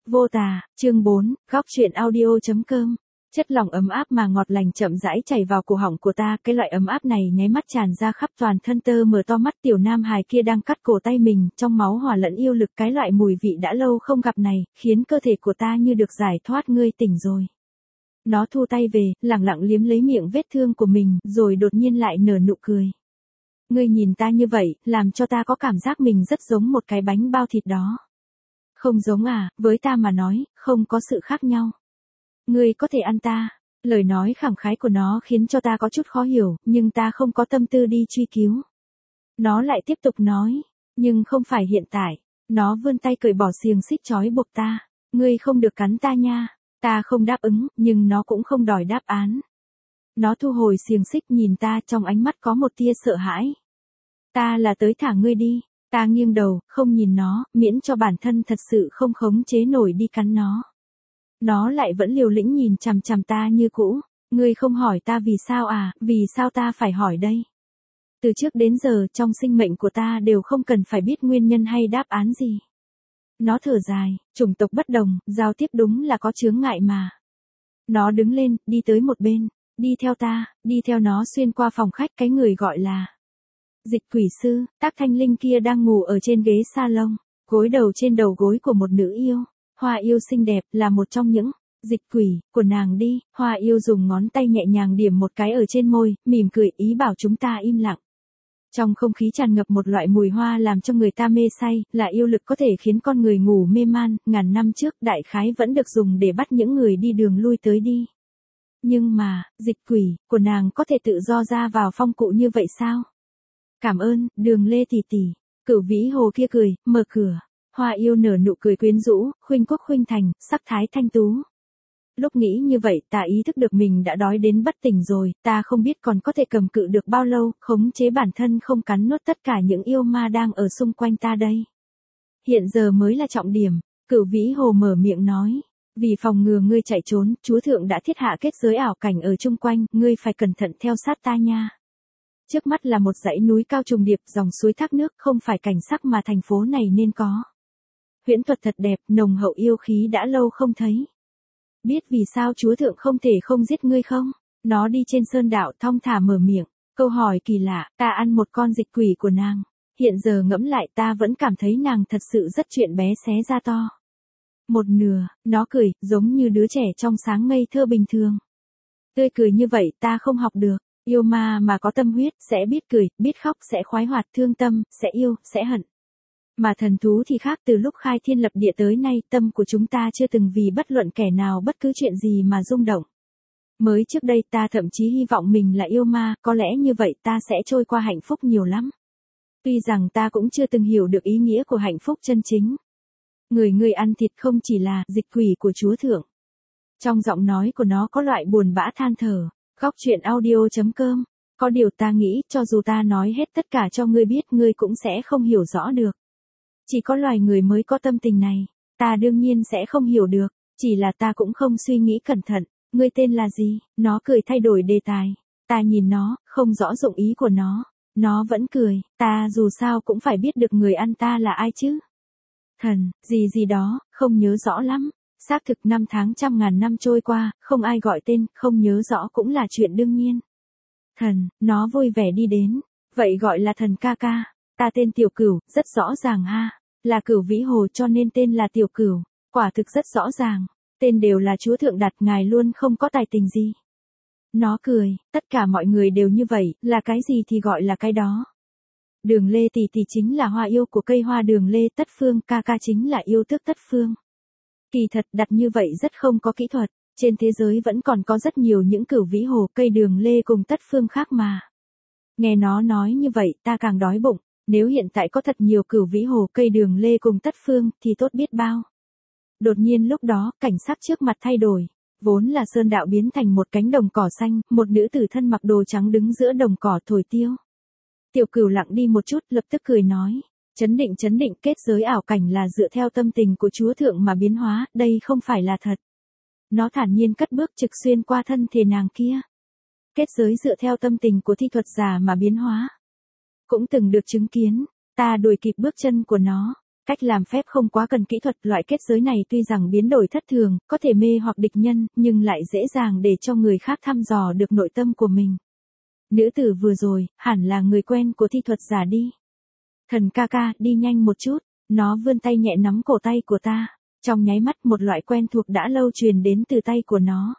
Vô tà, chương 4, góc truyện audio.com. Chất lỏng ấm áp mà ngọt lành chậm rãi chảy vào cổ họng của ta, cái loại ấm áp này nháy mắt tràn ra khắp toàn thân. Tơ mở to mắt, tiểu nam hài kia đang cắt cổ tay mình, trong máu hòa lẫn yêu lực. Cái loại mùi vị đã lâu không gặp này, khiến cơ thể của ta như được giải thoát. Ngươi tỉnh rồi. Nó thu tay về, lẳng lặng liếm lấy miệng vết thương của mình, rồi đột nhiên lại nở nụ cười. Ngươi nhìn ta như vậy, làm cho ta có cảm giác mình rất giống một cái bánh bao thịt đó. Không giống à, với ta mà nói, không có sự khác nhau. Ngươi có thể ăn ta. Lời nói khẳng khái của nó khiến cho ta có chút khó hiểu, nhưng ta không có tâm tư đi truy cứu. Nó lại tiếp tục nói, nhưng không phải hiện tại. Nó vươn tay cởi bỏ xiềng xích trói buộc ta. Ngươi không được cắn ta nha. Ta không đáp ứng, nhưng nó cũng không đòi đáp án. Nó thu hồi xiềng xích nhìn ta, trong ánh mắt có một tia sợ hãi. Ta là tới thả ngươi đi. Ta nghiêng đầu, không nhìn nó, miễn cho bản thân thật sự không khống chế nổi đi cắn nó. Nó lại vẫn liều lĩnh nhìn chằm chằm ta như cũ. Ngươi không hỏi ta vì sao à, vì sao ta phải hỏi đây? Từ trước đến giờ trong sinh mệnh của ta đều không cần phải biết nguyên nhân hay đáp án gì. Nó thở dài, chủng tộc bất đồng, giao tiếp đúng là có chướng ngại mà. Nó đứng lên, đi tới một bên, đi theo ta, đi theo nó xuyên qua phòng khách. Cái người gọi là Dịch Quỷ Sư, Tác Thanh Linh kia đang ngủ ở trên ghế salon, gối đầu trên đầu gối của một nữ yêu. Hoa yêu xinh đẹp, là một trong những dịch quỷ của nàng đi. Hoa yêu dùng ngón tay nhẹ nhàng điểm một cái ở trên môi, mỉm cười ý bảo chúng ta im lặng. Trong không khí tràn ngập một loại mùi hoa làm cho người ta mê say, là yêu lực có thể khiến con người ngủ mê man. Ngàn năm trước đại khái vẫn được dùng để bắt những người đi đường lui tới đi. Nhưng mà, dịch quỷ của nàng có thể tự do ra vào phong cụ như vậy sao? Cảm ơn, Đường Lê tỷ tỷ. Cửu Vĩ Hồ kia cười, mở cửa. Hoa yêu nở nụ cười quyến rũ, khuynh quốc khuynh thành, sắc thái thanh tú. Lúc nghĩ như vậy, ta ý thức được mình đã đói đến bất tỉnh rồi. Ta không biết còn có thể cầm cự được bao lâu, khống chế bản thân không cắn nuốt tất cả những yêu ma đang ở xung quanh ta đây. Hiện giờ mới là trọng điểm. Cửu Vĩ Hồ mở miệng nói. Vì phòng ngừa ngươi chạy trốn, Chúa Thượng đã thiết hạ kết giới ảo cảnh ở chung quanh, ngươi phải cẩn thận theo sát ta nha. Trước mắt là một dãy núi cao trùng điệp, dòng suối thác nước, không phải cảnh sắc mà thành phố này nên có. Huyễn thuật thật đẹp, nồng hậu yêu khí đã lâu không thấy. Biết vì sao Chúa Thượng không thể không giết ngươi không? Nó đi trên sơn đạo thong thả mở miệng. Câu hỏi kỳ lạ, ta ăn một con dịch quỷ của nàng. Hiện giờ ngẫm lại ta vẫn cảm thấy nàng thật sự rất chuyện bé xé ra to. Một nửa, nó cười, giống như đứa trẻ trong sáng ngây thơ bình thường. Tươi cười như vậy ta không học được. Yêu ma mà có tâm huyết, sẽ biết cười, biết khóc, sẽ khoái hoạt, thương tâm, sẽ yêu, sẽ hận. Mà thần thú thì khác, từ lúc khai thiên lập địa tới nay, tâm của chúng ta chưa từng vì bất luận kẻ nào bất cứ chuyện gì mà rung động. Mới trước đây ta thậm chí hy vọng mình là yêu ma, có lẽ như vậy ta sẽ trôi qua hạnh phúc nhiều lắm. Tuy rằng ta cũng chưa từng hiểu được ý nghĩa của hạnh phúc chân chính. Người ăn thịt không chỉ là dịch quỷ của Chúa Thượng. Trong giọng nói của nó có loại buồn bã than thở. Góc truyện audio.com. Có điều ta nghĩ, cho dù ta nói hết tất cả cho ngươi biết, ngươi cũng sẽ không hiểu rõ được. Chỉ có loài người mới có tâm tình này. Ta đương nhiên sẽ không hiểu được. Chỉ là ta cũng không suy nghĩ cẩn thận. Ngươi tên là gì? Nó cười thay đổi đề tài. Ta nhìn nó, không rõ dụng ý của nó. Nó vẫn cười. Ta dù sao cũng phải biết được người ăn ta là ai chứ. Thần, gì đó, không nhớ rõ lắm. Xác thực năm tháng trăm ngàn năm trôi qua, không ai gọi tên, không nhớ rõ cũng là chuyện đương nhiên. Thần, nó vui vẻ đi đến. Vậy gọi là thần ca ca. Ta tên Tiểu Cửu, rất rõ ràng ha. Là Cửu Vĩ Hồ cho nên tên là Tiểu Cửu. Quả thực rất rõ ràng. Tên đều là Chúa Thượng đặt, ngài luôn không có tài tình gì. Nó cười, tất cả mọi người đều như vậy, là cái gì thì gọi là cái đó. Đường Lê tỷ tỷ chính là hoa yêu của cây hoa Đường Lê Tất Phương, ca ca chính là yêu tước Tất Phương. Kỳ thật đặt như vậy rất không có kỹ thuật, trên thế giới vẫn còn có rất nhiều những Cửu Vĩ Hồ, cây Đường Lê cùng Tất Phương khác mà. Nghe nó nói như vậy ta càng đói bụng, nếu hiện tại có thật nhiều Cửu Vĩ Hồ, cây Đường Lê cùng Tất Phương thì tốt biết bao. Đột nhiên lúc đó, cảnh sắc trước mặt thay đổi, vốn là sơn đạo biến thành một cánh đồng cỏ xanh, một nữ tử thân mặc đồ trắng đứng giữa đồng cỏ thổi tiêu. Tiểu Cửu lặng đi một chút, lập tức cười nói. Chấn định, kết giới ảo cảnh là dựa theo tâm tình của Chúa Thượng mà biến hóa, đây không phải là thật. Nó thản nhiên cất bước trực xuyên qua thân thể nàng kia. Kết giới dựa theo tâm tình của thi thuật giả mà biến hóa. Cũng từng được chứng kiến, ta đuổi kịp bước chân của nó. Cách làm phép không quá cần kỹ thuật, loại kết giới này tuy rằng biến đổi thất thường, có thể mê hoặc địch nhân, nhưng lại dễ dàng để cho người khác thăm dò được nội tâm của mình. Nữ tử vừa rồi, hẳn là người quen của thi thuật giả đi. Thần ca ca, đi nhanh một chút. Nó vươn tay nhẹ nắm cổ tay của ta. Trong nháy mắt một loại quen thuộc đã lâu truyền đến từ tay của nó.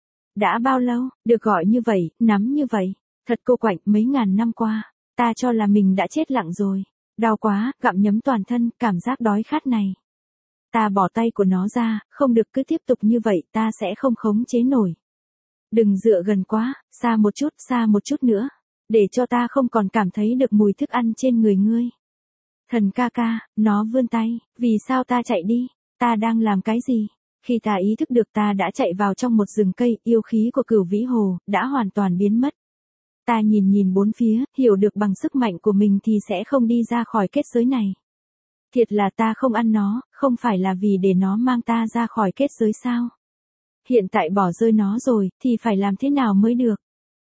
Đã bao lâu, được gọi như vậy, nắm như vậy. Thật cô quạnh, mấy ngàn năm qua. Ta cho là mình đã chết lặng rồi. Đau quá, gặm nhấm toàn thân, cảm giác đói khát này. Ta bỏ tay của nó ra, không được cứ tiếp tục như vậy, ta sẽ không khống chế nổi. Đừng dựa gần quá, xa một chút nữa. Để cho ta không còn cảm thấy được mùi thức ăn trên người ngươi. Thần ca ca, nó vươn tay, vì sao ta chạy đi, ta đang làm cái gì? Khi ta ý thức được ta đã chạy vào trong một rừng cây, yêu khí của Cửu Vĩ Hồ, đã hoàn toàn biến mất. Ta nhìn bốn phía, hiểu được bằng sức mạnh của mình thì sẽ không đi ra khỏi kết giới này. Thiệt là ta không ăn nó, không phải là vì để nó mang ta ra khỏi kết giới sao? Hiện tại bỏ rơi nó rồi, thì phải làm thế nào mới được?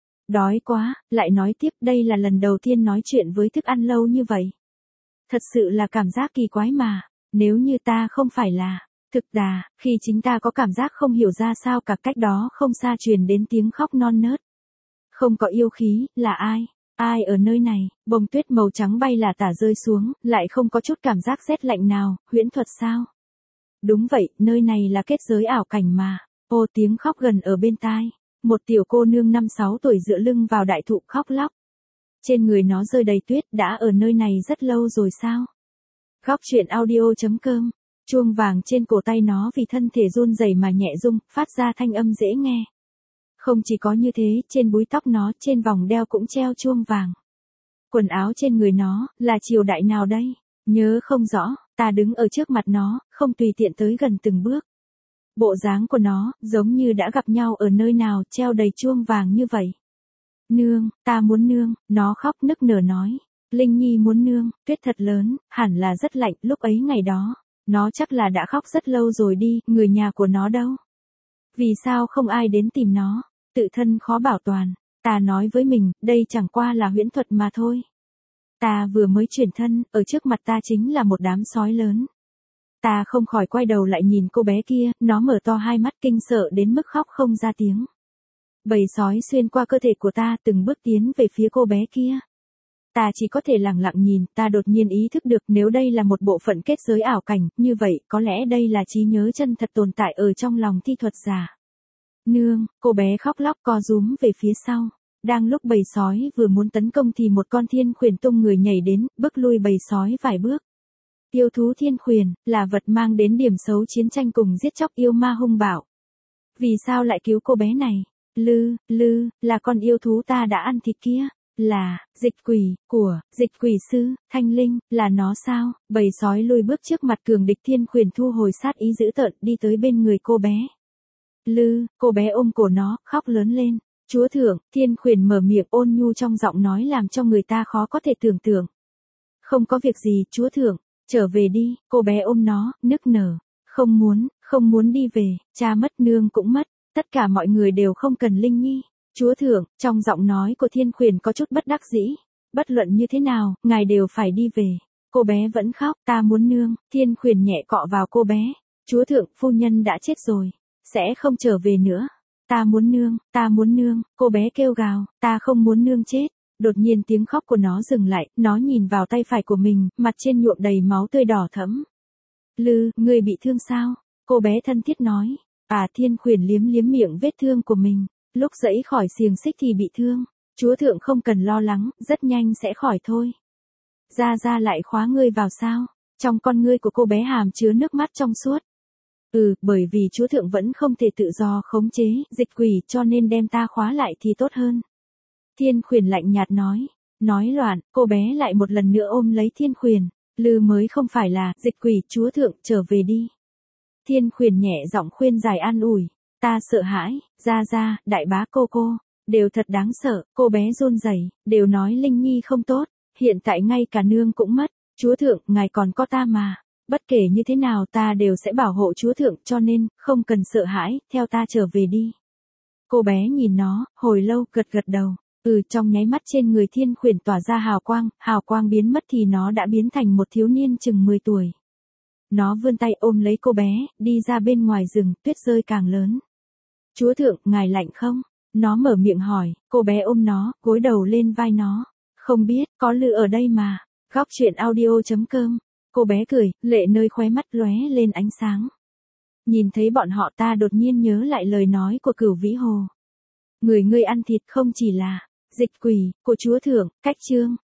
Đói quá, lại nói tiếp, đây là lần đầu tiên nói chuyện với thức ăn lâu như vậy. Thật sự là cảm giác kỳ quái mà, nếu như ta không phải là thực đà, khi chính ta có cảm giác không hiểu ra sao cả, cách đó không xa truyền đến tiếng khóc non nớt. Không có yêu khí, là ai? Ai ở nơi này? Bông tuyết màu trắng bay là tả rơi xuống, lại không có chút cảm giác rét lạnh nào, huyễn thuật sao? Đúng vậy, nơi này là kết giới ảo cảnh mà. Ô, tiếng khóc gần ở bên tai. Một tiểu cô nương 5-6 tuổi dựa lưng vào đại thụ khóc lóc. Trên người nó rơi đầy tuyết, đã ở nơi này rất lâu rồi sao? Góc truyện audio.com. Chuông vàng trên cổ tay nó vì thân thể run rẩy mà nhẹ rung, phát ra thanh âm dễ nghe. Không chỉ có như thế, trên búi tóc nó, trên vòng đeo cũng treo chuông vàng. Quần áo trên người nó, là triều đại nào đây? Nhớ không rõ, ta đứng ở trước mặt nó, không tùy tiện tới gần từng bước. Bộ dáng của nó, giống như đã gặp nhau ở nơi nào, treo đầy chuông vàng như vậy. Nương, ta muốn nương, nó khóc nức nở nói. Linh Nhi muốn nương, tuyết thật lớn, hẳn là rất lạnh, lúc ấy ngày đó. Nó chắc là đã khóc rất lâu rồi đi, người nhà của nó đâu? Vì sao không ai đến tìm nó? Tự thân khó bảo toàn. Ta nói với mình, đây chẳng qua là huyễn thuật mà thôi. Ta vừa mới chuyển thân, ở trước mặt ta chính là một đám sói lớn. Ta không khỏi quay đầu lại nhìn cô bé kia, nó mở to hai mắt kinh sợ đến mức khóc không ra tiếng. Bầy sói xuyên qua cơ thể của ta từng bước tiến về phía cô bé kia. Ta chỉ có thể lặng lặng nhìn, ta đột nhiên ý thức được nếu đây là một bộ phận kết giới ảo cảnh, như vậy có lẽ đây là trí nhớ chân thật tồn tại ở trong lòng thi thuật giả. Nương, cô bé khóc lóc co rúm về phía sau. Đang lúc bầy sói vừa muốn tấn công thì một con thiên khuyển tung người nhảy đến, bước lui bầy sói vài bước. Yêu thú thiên khuyển, là vật mang đến điểm xấu chiến tranh cùng giết chóc yêu ma hung bạo. Vì sao lại cứu cô bé này? Lư, là con yêu thú ta đã ăn thịt kia. Là, dịch quỷ, của, dịch quỷ sư, thanh linh, là nó sao? Bầy sói lùi bước trước mặt cường địch thiên khuyển thu hồi sát ý dữ tợn đi tới bên người cô bé. Cô bé ôm cổ nó, khóc lớn lên. Chúa thượng, thiên khuyển mở miệng ôn nhu trong giọng nói làm cho người ta khó có thể tưởng tượng. Không có việc gì, chúa thượng, trở về đi, cô bé ôm nó, nức nở. Không muốn đi về, cha mất nương cũng mất, tất cả mọi người đều không cần Linh Nhi. Chúa thượng, trong giọng nói của thiên khuyển có chút bất đắc dĩ. Bất luận như thế nào, ngài đều phải đi về. Cô bé vẫn khóc, ta muốn nương, thiên khuyển nhẹ cọ vào cô bé. Chúa thượng, phu nhân đã chết rồi, sẽ không trở về nữa. Ta muốn nương, cô bé kêu gào, ta không muốn nương chết. Đột nhiên tiếng khóc của nó dừng lại, nó nhìn vào tay phải của mình, mặt trên nhuộm đầy máu tươi đỏ thẫm. Ngươi bị thương sao? Cô bé thân thiết nói. Thiên khuyển liếm miệng vết thương của mình. Lúc giãy khỏi xiềng xích thì bị thương. Chúa thượng không cần lo lắng, rất nhanh sẽ khỏi thôi. Ra lại khóa ngươi vào sao? Trong con ngươi của cô bé hàm chứa nước mắt trong suốt. Bởi vì chúa thượng vẫn không thể tự do khống chế dịch quỷ cho nên đem ta khóa lại thì tốt hơn. Thiên khuyển lạnh nhạt nói. Nói loạn, cô bé lại một lần nữa ôm lấy thiên khuyển. Mới không phải là dịch quỷ, chúa thượng trở về đi. Thiên khuyển nhẹ giọng khuyên giải an ủi. Ta sợ hãi, ra, đại bá cô, đều thật đáng sợ, cô bé run rẩy, đều nói Linh Nhi không tốt, hiện tại ngay cả nương cũng mất, chúa thượng, ngài còn có ta mà, bất kể như thế nào ta đều sẽ bảo hộ chúa thượng cho nên, không cần sợ hãi, theo ta trở về đi. Cô bé nhìn nó, hồi lâu, gật đầu, trong nháy mắt trên người thiên khuyển tỏa ra hào quang biến mất thì nó đã biến thành một thiếu niên chừng 10 tuổi. Nó vươn tay ôm lấy cô bé, đi ra bên ngoài rừng, tuyết rơi càng lớn. Chúa thượng, ngài lạnh không? Nó mở miệng hỏi, cô bé ôm nó, gối đầu lên vai nó. Không biết, có Lư ở đây mà. Góc truyện audio.com. Cô bé cười, lệ nơi khóe mắt lóe lên ánh sáng. Nhìn thấy bọn họ ta đột nhiên nhớ lại lời nói của Cửu Vĩ Hồ. Người ngươi ăn thịt không chỉ là dịch quỷ của chúa thượng, cách chương.